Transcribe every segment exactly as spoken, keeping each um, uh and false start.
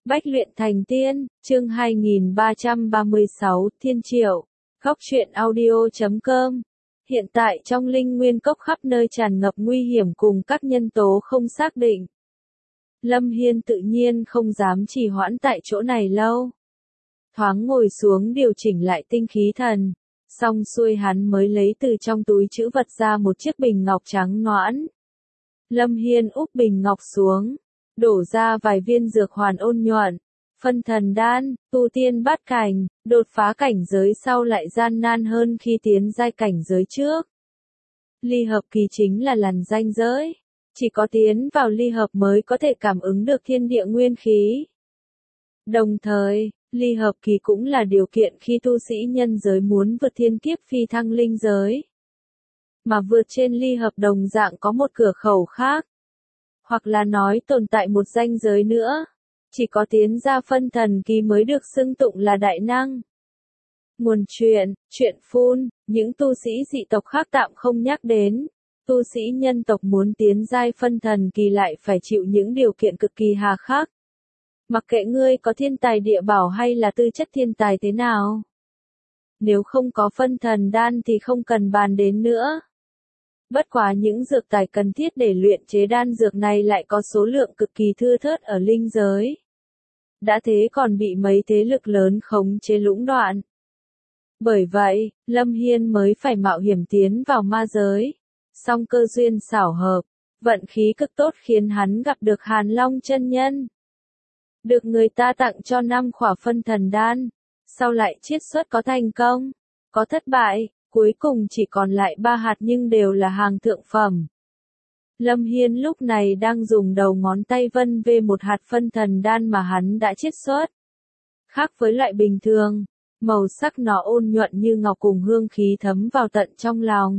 Bách luyện thành tiên, chương hai nghìn ba trăm ba mươi sáu, Thiên Triệu, Góc truyện audio chấm com. Hiện tại trong linh nguyên cốc khắp nơi tràn ngập nguy hiểm cùng các nhân tố không xác định. Lâm Hiên tự nhiên không dám trì hoãn tại chỗ này lâu. Thoáng ngồi xuống điều chỉnh lại tinh khí thần, xong xuôi hắn mới lấy từ trong túi trữ vật ra một chiếc bình ngọc trắng nõn. Lâm Hiên úp bình ngọc xuống, đổ ra vài viên dược hoàn ôn nhuận, phân thần đan, tu tiên bát cảnh, đột phá cảnh giới sau lại gian nan hơn khi tiến giai cảnh giới trước. Ly hợp kỳ chính là lằn ranh giới, chỉ có tiến vào ly hợp mới có thể cảm ứng được thiên địa nguyên khí. Đồng thời, ly hợp kỳ cũng là điều kiện khi tu sĩ nhân giới muốn vượt thiên kiếp phi thăng linh giới. Mà vượt trên ly hợp đồng dạng có một cửa khẩu khác. Hoặc là nói tồn tại một ranh giới nữa. Chỉ có tiến ra phân thần kỳ mới được xưng tụng là đại năng. Nguồn chuyện, chuyện phun, những tu sĩ dị tộc khác tạm không nhắc đến. Tu sĩ nhân tộc muốn tiến giai phân thần kỳ lại phải chịu những điều kiện cực kỳ hà khắc. Mặc kệ ngươi có thiên tài địa bảo hay là tư chất thiên tài thế nào. Nếu không có phân thần đan thì không cần bàn đến nữa. Bất quá những dược tài cần thiết để luyện chế đan dược này lại có số lượng cực kỳ thưa thớt ở linh giới. Đã thế còn bị mấy thế lực lớn khống chế lũng đoạn. Bởi vậy, Lâm Hiên mới phải mạo hiểm tiến vào ma giới. Song cơ duyên xảo hợp, vận khí cực tốt khiến hắn gặp được Hàn Long chân nhân. Được người ta tặng cho năm khỏa phân thần đan, sau lại chiết xuất có thành công, có thất bại. Cuối cùng chỉ còn lại ba hạt nhưng đều là hàng thượng phẩm. Lâm Hiên lúc này đang dùng đầu ngón tay vân về một hạt phân thần đan mà hắn đã chiết xuất. Khác với loại bình thường, màu sắc nó ôn nhuận như ngọc cùng hương khí thấm vào tận trong lòng.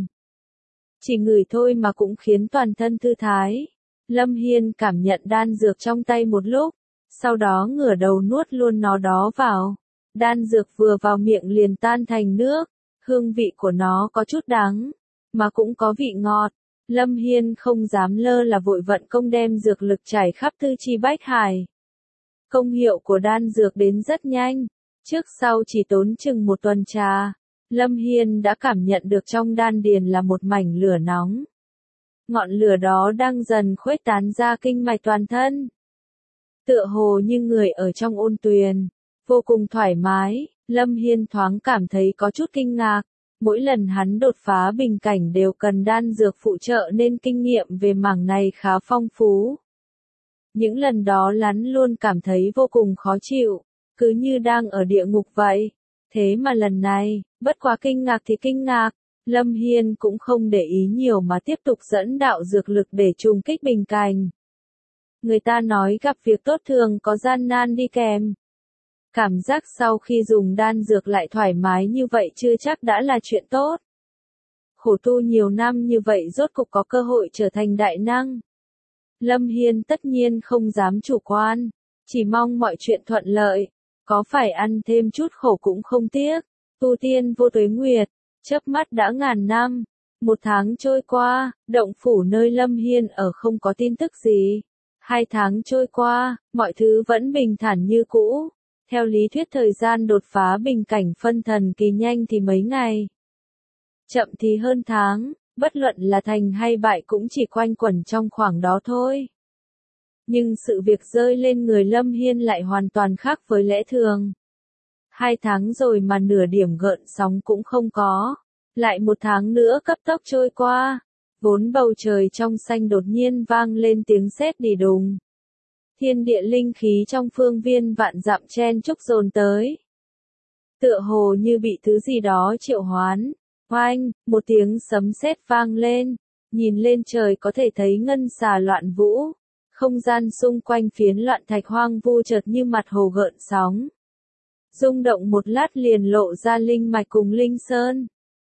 Chỉ ngửi thôi mà cũng khiến toàn thân thư thái. Lâm Hiên cảm nhận đan dược trong tay một lúc, sau đó ngửa đầu nuốt luôn nó đó vào. Đan dược vừa vào miệng liền tan thành nước. Hương vị của nó có chút đắng, mà cũng có vị ngọt. Lâm Hiên không dám lơ là vội vận công đem dược lực trải khắp tư chi bách hải. Công hiệu của đan dược đến rất nhanh, trước sau chỉ tốn chừng một tuần trà. Lâm Hiên đã cảm nhận được trong đan điền là một mảnh lửa nóng. Ngọn lửa đó đang dần khuếch tán ra kinh mạch toàn thân. Tựa hồ như người ở trong ôn tuyền, vô cùng thoải mái. Lâm Hiên thoáng cảm thấy có chút kinh ngạc, mỗi lần hắn đột phá bình cảnh đều cần đan dược phụ trợ nên kinh nghiệm về mảng này khá phong phú. Những lần đó hắn luôn cảm thấy vô cùng khó chịu, cứ như đang ở địa ngục vậy. Thế mà lần này, bất quá kinh ngạc thì kinh ngạc, Lâm Hiên cũng không để ý nhiều mà tiếp tục dẫn đạo dược lực để trùng kích bình cảnh. Người ta nói gặp việc tốt thường có gian nan đi kèm. Cảm giác sau khi dùng đan dược lại thoải mái như vậy chưa chắc đã là chuyện tốt. Khổ tu nhiều năm như vậy rốt cục có cơ hội trở thành đại năng. Lâm Hiên tất nhiên không dám chủ quan, chỉ mong mọi chuyện thuận lợi, có phải ăn thêm chút khổ cũng không tiếc. Tu tiên vô tuế nguyệt, chớp mắt đã ngàn năm, một tháng trôi qua, động phủ nơi Lâm Hiên ở không có tin tức gì. Hai tháng trôi qua, mọi thứ vẫn bình thản như cũ. Theo lý thuyết thời gian đột phá bình cảnh phân thần kỳ nhanh thì mấy ngày. Chậm thì hơn tháng, bất luận là thành hay bại cũng chỉ quanh quẩn trong khoảng đó thôi. Nhưng sự việc rơi lên người Lâm Hiên lại hoàn toàn khác với lẽ thường. Hai tháng rồi mà nửa điểm gợn sóng cũng không có. Lại một tháng nữa cấp tốc trôi qua. Vốn bầu trời trong xanh đột nhiên vang lên tiếng sét đì đùng. Thiên địa linh khí trong phương viên vạn dặm chen chúc dồn tới. Tựa hồ như bị thứ gì đó triệu hoán. Oanh, một tiếng sấm sét vang lên. Nhìn lên trời có thể thấy ngân xà loạn vũ. Không gian xung quanh phiến loạn thạch hoang vu chợt như mặt hồ gợn sóng. Rung động một lát liền lộ ra linh mạch cùng linh sơn.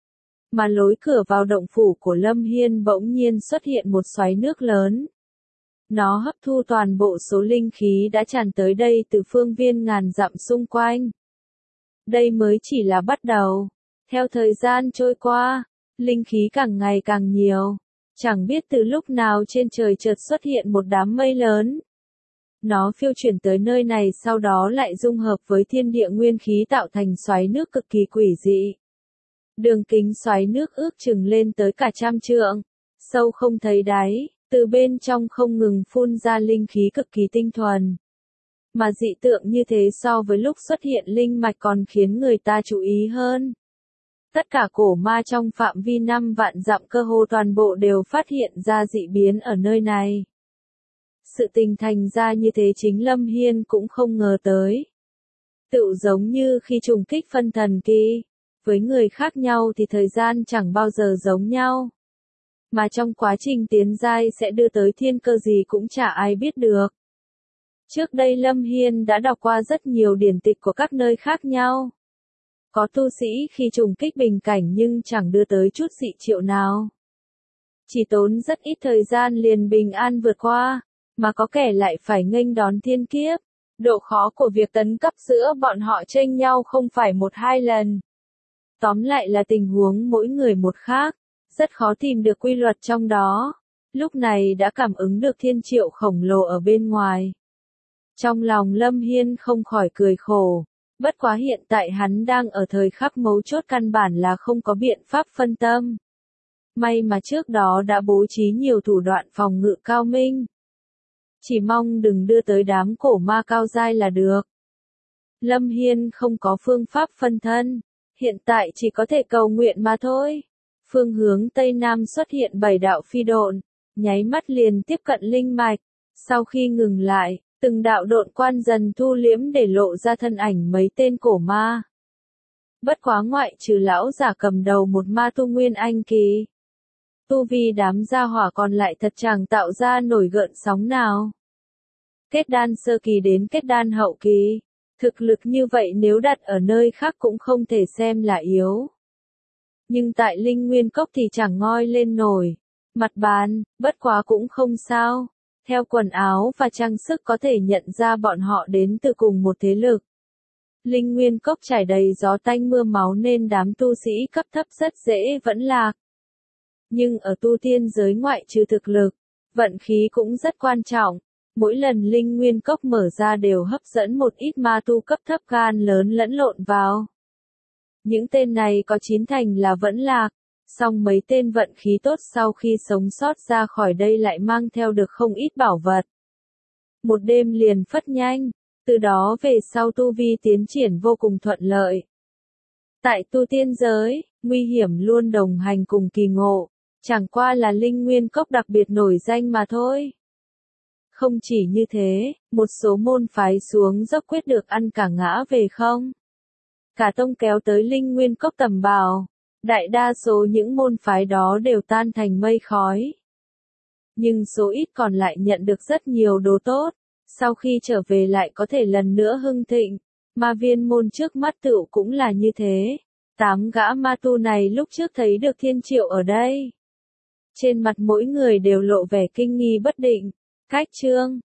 Mà lối cửa vào động phủ của Lâm Hiên bỗng nhiên xuất hiện một xoáy nước lớn. Nó hấp thu toàn bộ số linh khí đã tràn tới đây từ phương viên ngàn dặm xung quanh. Đây mới chỉ là bắt đầu. Theo thời gian trôi qua, linh khí càng ngày càng nhiều. Chẳng biết từ lúc nào trên trời chợt xuất hiện một đám mây lớn. Nó phiêu chuyển tới nơi này sau đó lại dung hợp với thiên địa nguyên khí tạo thành xoáy nước cực kỳ quỷ dị. Đường kính xoáy nước ước chừng lên tới cả trăm trượng, sâu không thấy đáy, từ bên trong không ngừng phun ra linh khí cực kỳ tinh thuần. Mà dị tượng như thế so với lúc xuất hiện linh mạch còn khiến người ta chú ý hơn. Tất cả cổ ma trong phạm vi năm vạn dặm cơ hồ toàn bộ đều phát hiện ra dị biến ở nơi này. Sự tình thành ra như thế chính Lâm Hiên cũng không ngờ tới. Tựu giống như khi trùng kích phân thần kỳ, với người khác nhau thì thời gian chẳng bao giờ giống nhau. Mà trong quá trình tiến giai sẽ đưa tới thiên cơ gì cũng chả ai biết được. Trước đây Lâm Hiên đã đọc qua rất nhiều điển tịch của các nơi khác nhau. Có tu sĩ khi trùng kích bình cảnh nhưng chẳng đưa tới chút dị triệu nào. Chỉ tốn rất ít thời gian liền bình an vượt qua, mà có kẻ lại phải nghênh đón thiên kiếp. Độ khó của việc tấn cấp giữa bọn họ chênh nhau không phải một hai lần. Tóm lại là tình huống mỗi người một khác, rất khó tìm được quy luật trong đó. Lúc này đã cảm ứng được thiên triệu khổng lồ ở bên ngoài. Trong lòng Lâm Hiên không khỏi cười khổ. Bất quá hiện tại hắn đang ở thời khắc mấu chốt căn bản là không có biện pháp phân tâm. May mà trước đó đã bố trí nhiều thủ đoạn phòng ngự cao minh. Chỉ mong đừng đưa tới đám cổ ma cao giai là được. Lâm Hiên không có phương pháp phân thân, hiện tại chỉ có thể cầu nguyện mà thôi. Phương hướng Tây Nam xuất hiện bảy đạo phi độn, nháy mắt liền tiếp cận linh mạch. Sau khi ngừng lại, từng đạo độn quan dần thu liễm để lộ ra thân ảnh mấy tên cổ ma. Bất quá ngoại trừ lão giả cầm đầu một ma tu nguyên anh kỳ. Tu vi đám gia hỏa còn lại thật chẳng tạo ra nổi gợn sóng nào. Kết đan sơ kỳ đến kết đan hậu kỳ, thực lực như vậy nếu đặt ở nơi khác cũng không thể xem là yếu. Nhưng tại Linh Nguyên Cốc thì chẳng ngoi lên nổi. Mặt bàn, bất quá cũng không sao. Theo quần áo và trang sức có thể nhận ra bọn họ đến từ cùng một thế lực. Linh Nguyên Cốc trải đầy gió tanh mưa máu nên đám tu sĩ cấp thấp rất dễ vẫn lạc. Nhưng ở tu tiên giới ngoại trừ thực lực, vận khí cũng rất quan trọng. Mỗi lần Linh Nguyên Cốc mở ra đều hấp dẫn một ít ma tu cấp thấp gan lớn lẫn lộn vào. Những tên này có chín thành là vẫn lạc, song mấy tên vận khí tốt sau khi sống sót ra khỏi đây lại mang theo được không ít bảo vật. Một đêm liền phất nhanh, từ đó về sau tu vi tiến triển vô cùng thuận lợi. Tại tu tiên giới, nguy hiểm luôn đồng hành cùng kỳ ngộ, chẳng qua là Linh Nguyên Cốc đặc biệt nổi danh mà thôi. Không chỉ như thế, một số môn phái xuống dốc quyết được ăn cả ngã về không. Cả tông kéo tới Linh Nguyên Cốc tầm bảo, đại đa số những môn phái đó đều tan thành mây khói. Nhưng số ít còn lại nhận được rất nhiều đồ tốt, sau khi trở về lại có thể lần nữa hưng thịnh, ma viên môn trước mắt tựu cũng là như thế. Tám gã ma tu này lúc trước thấy được thiên triệu ở đây. Trên mặt mỗi người đều lộ vẻ kinh nghi bất định. Cách chương